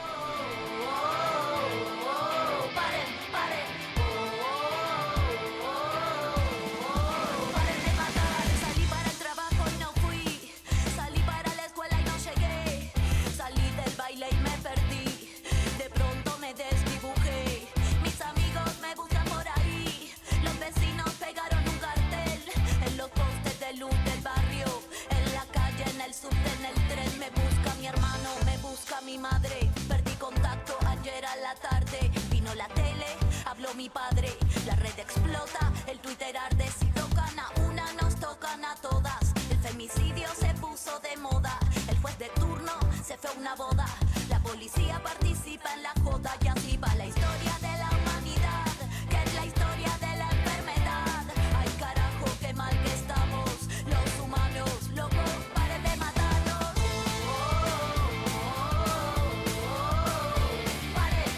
Salí para el trabajo y no fui, salí para la escuela y no llegué, salí del baile y me perdí, de pronto me desdibujé, mis amigos me buscan por ahí, los vecinos pegaron un cartel, en los postes de luz del barrio, en la calle, en el subte, en el tren, me busca mi hermano, me busca mi madre, perdí contacto ayer a la tarde, vino la tele, habló mi padre, la red explota, el Twitter arde, si tocan a una nos tocan a todas, el femicidio se puso de moda, el juez de turno se fue a una boda, la policía participa en la joda y así va la historia de la humanidad, que es la historia de la enfermedad, ay carajo qué mal que estamos, los humanos locos, paren de matarnos, paren,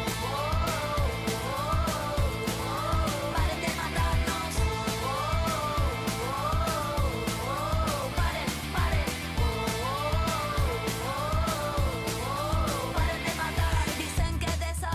paren de matarnos, paren, paren de matar, dicen que de esa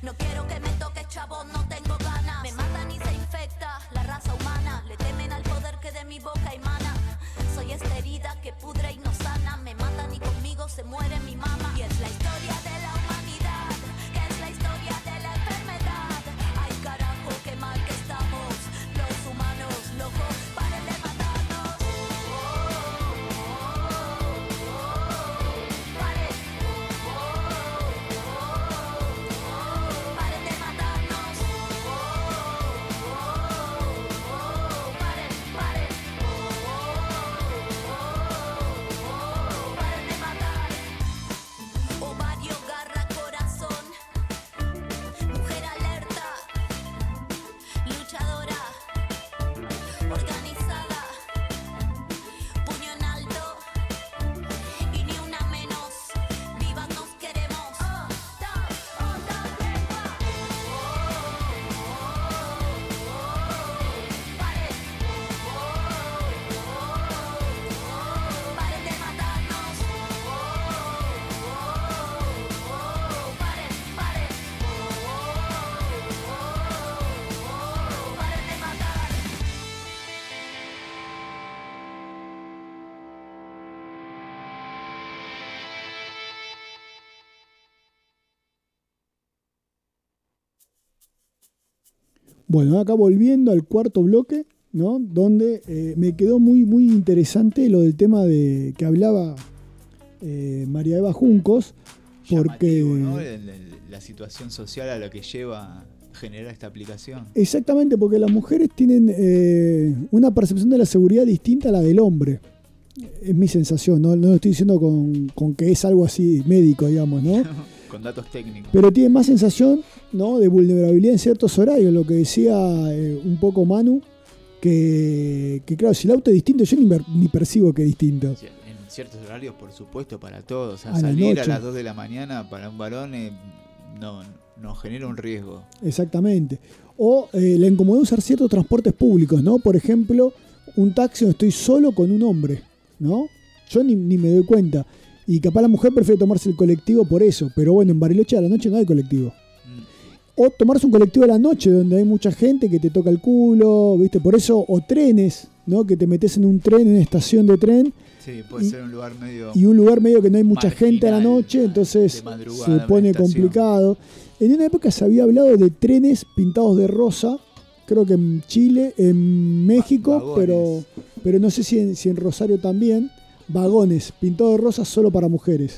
No quiero que me toques, chavo, no tengo ganas. Me matan y se infecta la raza humana. Le temen al poder que de mi boca emana. Soy esta herida que pudre y no sana. Me matan y conmigo se muere mi mamá. Y es la historia de la humanidad, que es la historia de la enfermedad. Ay carajo, qué mal que estamos los humanos locos. Paren de matarnos. Paren. Paren de matarnos. Paren, paren. Paren de matar. Ovario, garra, corazón. Mujer alerta. Luchadora. Organizada. Puño en alto. Y ni una menos. Vivas nos queremos. Paren. Paren de matarnos. Paren, paren. Paren de matar. Bueno, acá volviendo al cuarto bloque, ¿no? Donde me quedó muy, muy interesante lo del tema de que hablaba María Eva Juncos, porque Llamativo, ¿no? La situación social a la que lleva a generar esta aplicación. exactamente, porque las mujeres tienen una percepción de la seguridad distinta a la del hombre. Es mi sensación, no lo estoy diciendo con que es algo así médico, digamos, ¿no? Con datos técnicos. Pero tienen más sensación, ¿no?, de vulnerabilidad en ciertos horarios, lo que decía un poco Manu, que claro, si el auto es distinto, yo ni percibo que es distinto. En ciertos horarios, por supuesto, para todos. O sea, A la salir a noche. las 2 de la mañana para un varón no genera un riesgo. Exactamente. O la incomodidad de usar ciertos transportes públicos, ¿no? Por ejemplo, un taxi donde estoy solo con un hombre, ¿no? Yo ni me doy cuenta. Y capaz la mujer prefiere tomarse el colectivo por eso. Pero bueno, en Bariloche a la noche no hay colectivo. O tomarse un colectivo a la noche donde hay mucha gente que te toca el culo, ¿viste? Por eso, o trenes, ¿no? Que te metes en un tren, en una estación de tren. Sí, puede ser un lugar medio... Y un lugar medio que no hay mucha marginal, gente a la noche, entonces madrugada, se pone una estación. complicado. En una época se había hablado de trenes pintados de rosa, creo que en Chile, en México, pero no sé si en Rosario también. Vagones pintados de rosa solo para mujeres.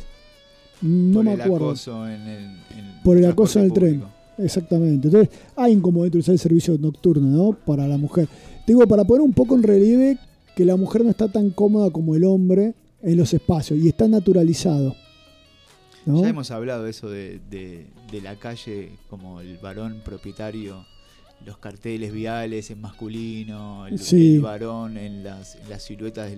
No me acuerdo. Por el acoso en el tren. Exactamente. Entonces hay incomodidad de usar el servicio nocturno, ¿no? Para la mujer. Digo, para poner un poco en relieve que la mujer no está tan cómoda como el hombre en los espacios y está naturalizado, ¿no? Ya hemos hablado de eso de la calle como el varón propietario, los carteles viales en masculino, el varón en las siluetas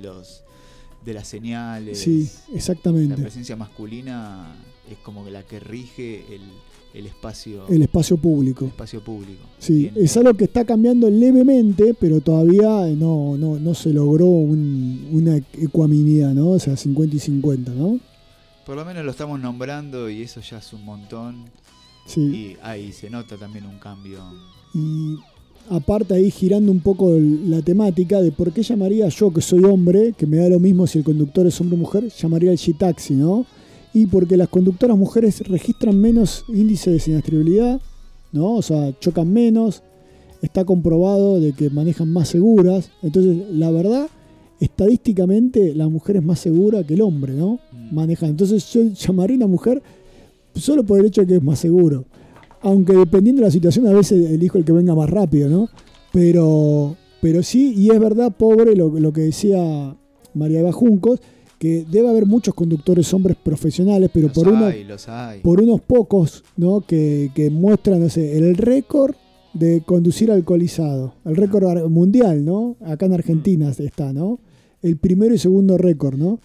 de las señales. Sí, exactamente. La presencia masculina es como la que rige el espacio. El espacio público. El espacio público. Sí, es algo que está cambiando levemente, pero todavía no se logró una ecuanimidad, ¿no? O sea, 50 y 50, ¿no? Por lo menos lo estamos nombrando y eso ya es un montón. Sí. Y ahí se nota también un cambio. Y aparte ahí girando un poco la temática de por qué llamaría yo, que soy hombre, que me da lo mismo si el conductor es hombre o mujer, llamaría el G-Taxi, ¿no? Y porque las conductoras mujeres registran menos índice de siniestrabilidad, ¿no? O sea, chocan menos, está comprobado de que manejan más seguras. Entonces, la verdad, estadísticamente la mujer es más segura que el hombre, ¿no? Manejan. Entonces yo llamaría a una mujer solo por el hecho de que es más seguro. Aunque dependiendo de la situación a veces elijo el que venga más rápido, ¿no? Pero sí, y es verdad, pobre, lo que decía María Eva Juncos, que debe haber muchos conductores hombres profesionales, pero los hay. por unos pocos, ¿no? Que muestran, no sé, el récord de conducir alcoholizado, el récord mundial, ¿no? Acá en Argentina está, ¿no? El primero y segundo récord, ¿no?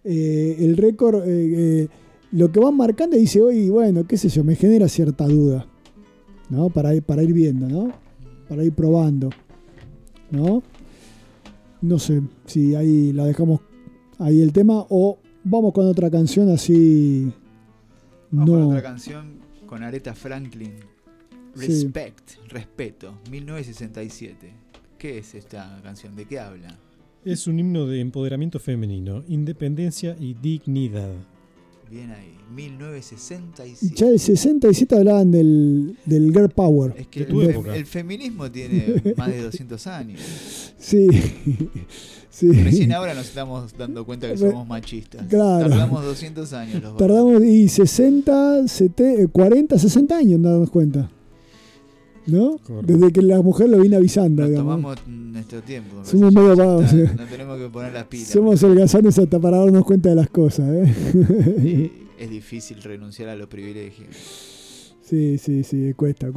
El récord, lo que van marcando y dice, oye, bueno, qué sé yo, me genera cierta duda, ¿no? Para ir viendo, ¿no? Para ir probando, ¿no? No sé si ahí la dejamos ahí el tema o vamos con otra canción así. Vamos con otra canción Con Aretha Franklin. Sí. Respect, respeto, 1967. ¿Qué es esta canción? ¿De qué habla? Es un himno de empoderamiento femenino, independencia y dignidad. Bien ahí, 1967. Ya del 67 hablaban del girl power. Es que el feminismo tiene más de 200 años. Sí. Sí. Recién ahora nos estamos dando cuenta que somos machistas. Claro. Tardamos 200 años. Los Tardamos y 60, 40, 60 años en darnos cuenta. ¿No? Correcto. Desde que la mujer lo viene avisando. Nos digamos. tomamos nuestro tiempo. Somos medio vagos. No tenemos que poner las pilas. Somos holgazanes hasta para darnos cuenta de las cosas. Es difícil renunciar a los privilegios. Sí, cuesta.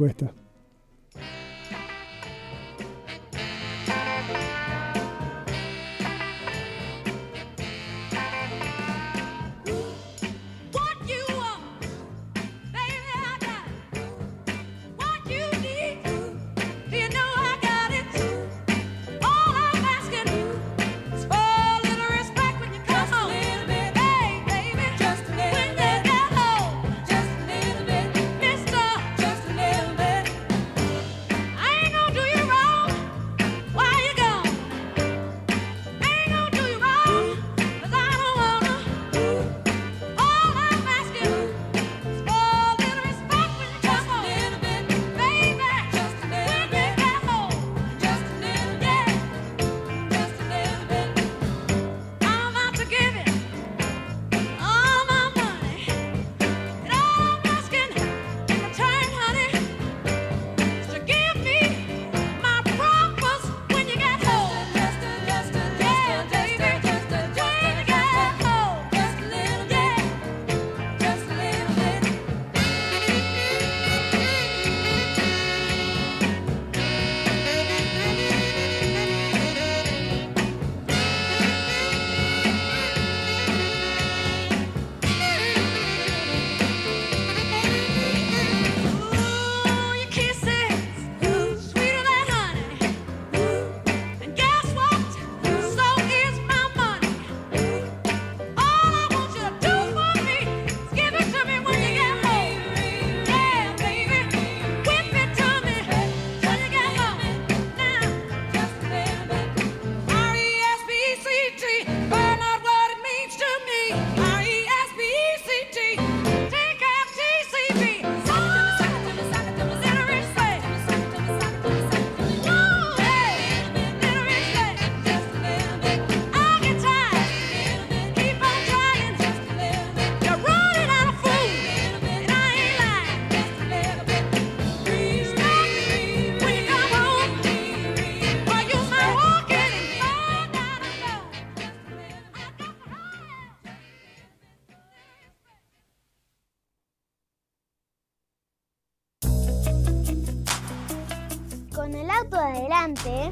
Con el auto adelante,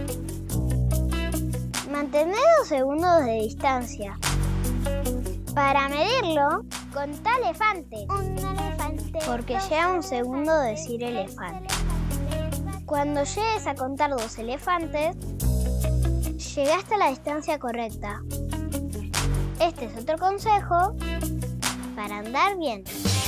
mantener 2 segundos de distancia. Para medirlo, contá elefante. Un elefante. Porque lleva 1 segundo decir elefante. Cuando llegues a contar 2 elefantes, llegaste a la distancia correcta. Este es otro consejo para andar bien.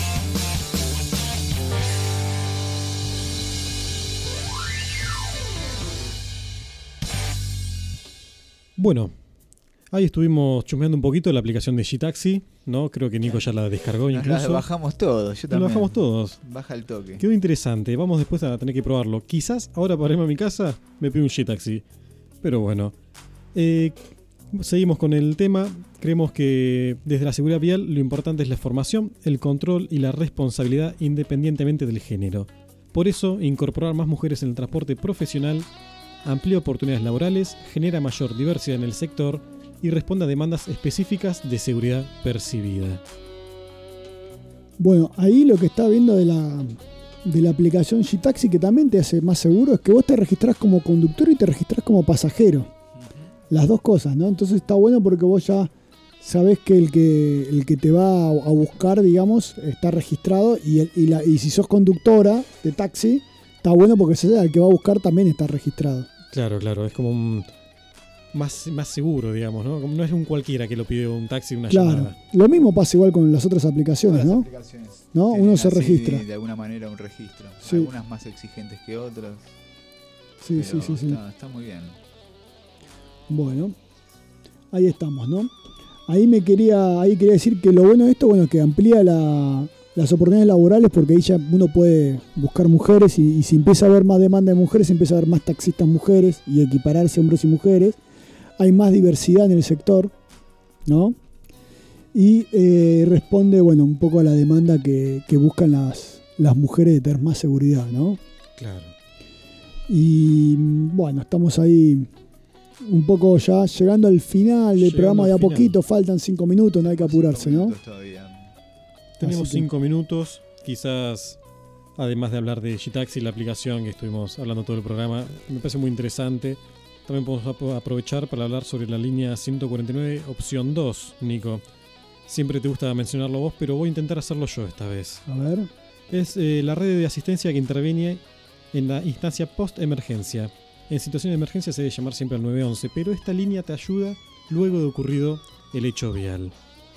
Bueno, ahí estuvimos chusmeando un poquito la aplicación de G-Taxi, ¿no? Creo que Nico ya la descargó incluso. La bajamos todos, yo también. La bajamos todos. Baja el toque. Quedó interesante, vamos después a tener que probarlo. Quizás ahora para irme a mi casa me pido un G-Taxi. Pero bueno, seguimos con el tema. Creemos que desde la seguridad vial lo importante es la formación, el control y la responsabilidad independientemente del género. Por eso, incorporar más mujeres en el transporte profesional amplía oportunidades laborales, genera mayor diversidad en el sector y responde a demandas específicas de seguridad percibida. Bueno, ahí lo que está viendo de la aplicación G-Taxi, que también te hace más seguro, es que vos te registrás como conductor y te registrás como pasajero. Las dos cosas, ¿no? Entonces está bueno porque vos ya sabés que el que te va a buscar, digamos, está registrado y si sos conductora de taxi, está bueno porque el que va a buscar también está registrado. Claro, es como más seguro, digamos, ¿no? Como no es un cualquiera que lo pide un taxi, una Claro. llamada. Lo mismo pasa igual con las otras aplicaciones, Todas ¿no? las aplicaciones ¿No? tienen Uno se así, registra. de alguna manera un registro. Sí. Algunas más exigentes que otras. Sí, pero sí. Está muy bien. Bueno, ahí estamos, ¿no? Ahí quería decir que lo bueno de esto, bueno, que amplía las oportunidades laborales, porque ahí ya uno puede buscar mujeres y si empieza a haber más demanda de mujeres, empieza a haber más taxistas mujeres y equipararse hombres y mujeres. Hay más diversidad en el sector, ¿no? Y responde, bueno, un poco a la demanda que buscan las mujeres de tener más seguridad, ¿no? Claro. Y bueno, estamos ahí un poco ya llegando al final del programa de a poquito, faltan 5 minutos, no hay que apurarse, ¿no? Tenemos Así que- 5 minutos, quizás, además de hablar de Gtaxi, la aplicación que estuvimos hablando todo el programa, me parece muy interesante. También podemos aprovechar para hablar sobre la línea 149, opción 2, Nico. Siempre te gusta mencionarlo vos, pero voy a intentar hacerlo yo esta vez. A ver. Es la red de asistencia que interviene en la instancia post-emergencia. En situación de emergencia se debe llamar siempre al 911, pero esta línea te ayuda luego de ocurrido el hecho vial.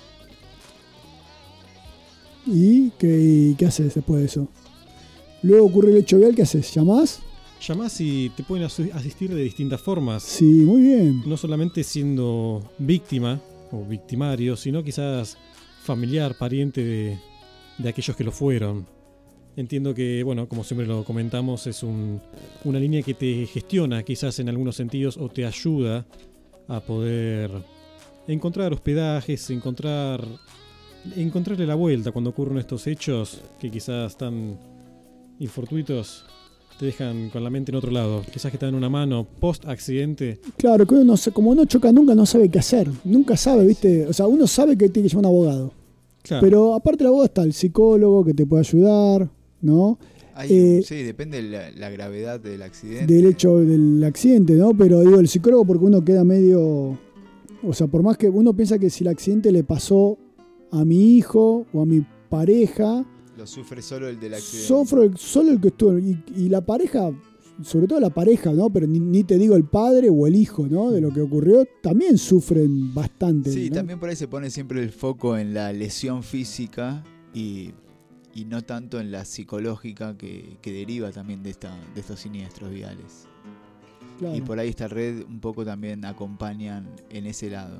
¿Y qué haces después de eso? Luego ocurre el hecho vial, ¿qué haces? ¿Llamás? Llamás y te pueden asistir de distintas formas. Sí, muy bien. No solamente siendo víctima o victimario, sino quizás familiar, pariente de aquellos que lo fueron. Entiendo que, bueno, como siempre lo comentamos, es una línea que te gestiona quizás en algunos sentidos o te ayuda a poder encontrar hospedajes, encontrarle la vuelta cuando ocurren estos hechos que quizás tan infortuitos, te dejan con la mente en otro lado. Quizás que te dan una mano post-accidente. Claro, que uno no sé, como no choca nunca, no sabe qué hacer. Nunca sabe, ¿viste? O sea, uno sabe que tiene que llamar a un abogado. Claro. Pero aparte del abogado está el psicólogo que te puede ayudar, ¿no? Sí, depende de la gravedad del accidente. Del hecho del accidente, ¿no? Pero digo, el psicólogo porque uno queda medio... O sea, por más que uno piensa que si el accidente le pasó a mi hijo o a mi pareja... Lo sufre solo el del accidente. Sufre solo el que estuvo. Y la pareja, sobre todo la pareja, ¿no? Pero ni te digo el padre o el hijo, ¿no? De lo que ocurrió, también sufren bastante. Sí, ¿no? también por ahí se pone siempre el foco en la lesión física y no tanto en la psicológica que deriva también de estos siniestros viales. Claro. Y por ahí esta red un poco también acompañan en ese lado.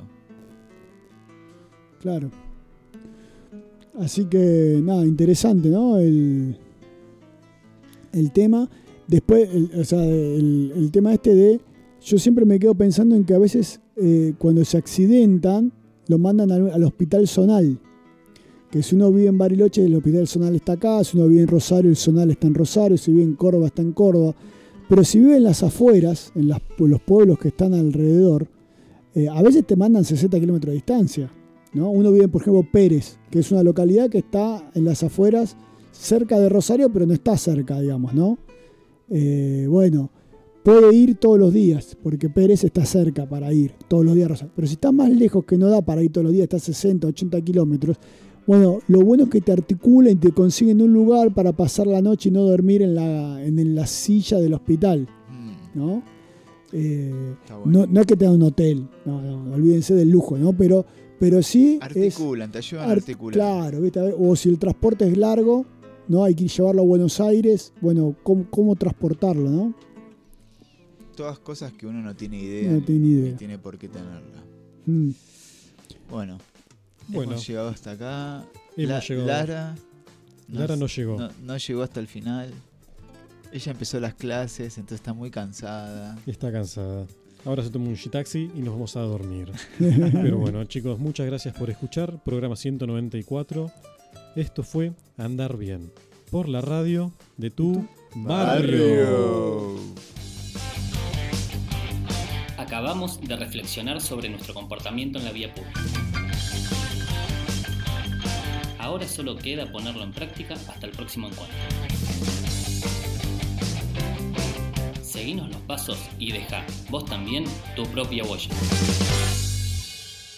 Claro. Así que, nada, interesante, ¿no? El tema. Después, el tema este de... Yo siempre me quedo pensando en que a veces cuando se accidentan, lo mandan al hospital zonal. Que si uno vive en Bariloche, el hospital zonal está acá. Si uno vive en Rosario, el zonal está en Rosario. Si vive en Córdoba, está en Córdoba. Pero si vive en las afueras, en los pueblos que están alrededor, a veces te mandan 60 kilómetros de distancia, ¿no? Uno vive, por ejemplo, Pérez, que es una localidad que está en las afueras, cerca de Rosario, pero no está cerca, digamos, ¿no? Bueno, puede ir todos los días, porque Pérez está cerca para ir todos los días a Rosario. Pero si está más lejos que no da para ir todos los días, está a 60, 80 kilómetros, bueno, lo bueno es que te articulan y te consiguen un lugar para pasar la noche y no dormir en la silla del hospital, ¿no? No es que te dan un hotel, no, olvídense del lujo, ¿no? Pero sí articulan, te ayudan a articular. Claro, ¿viste? O si el transporte es largo, ¿no? Hay que llevarlo a Buenos Aires, bueno, ¿cómo transportarlo, no? Todas cosas que uno no tiene idea. No tiene idea. Ni tiene por qué tenerla. Bueno, hemos llegado hasta acá. Lara no llegó. No llegó hasta el final. Ella empezó las clases, entonces está muy cansada. Está cansada. Ahora se toma un Gtaxi y nos vamos a dormir. Pero bueno, chicos, muchas gracias por escuchar. Programa 194. Esto fue Andar Bien. Por la radio de tu barrio. Acabamos de reflexionar sobre nuestro comportamiento en la vía pública. Ahora solo queda ponerlo en práctica hasta el próximo encuentro. Seguinos los pasos y deja vos también tu propia huella.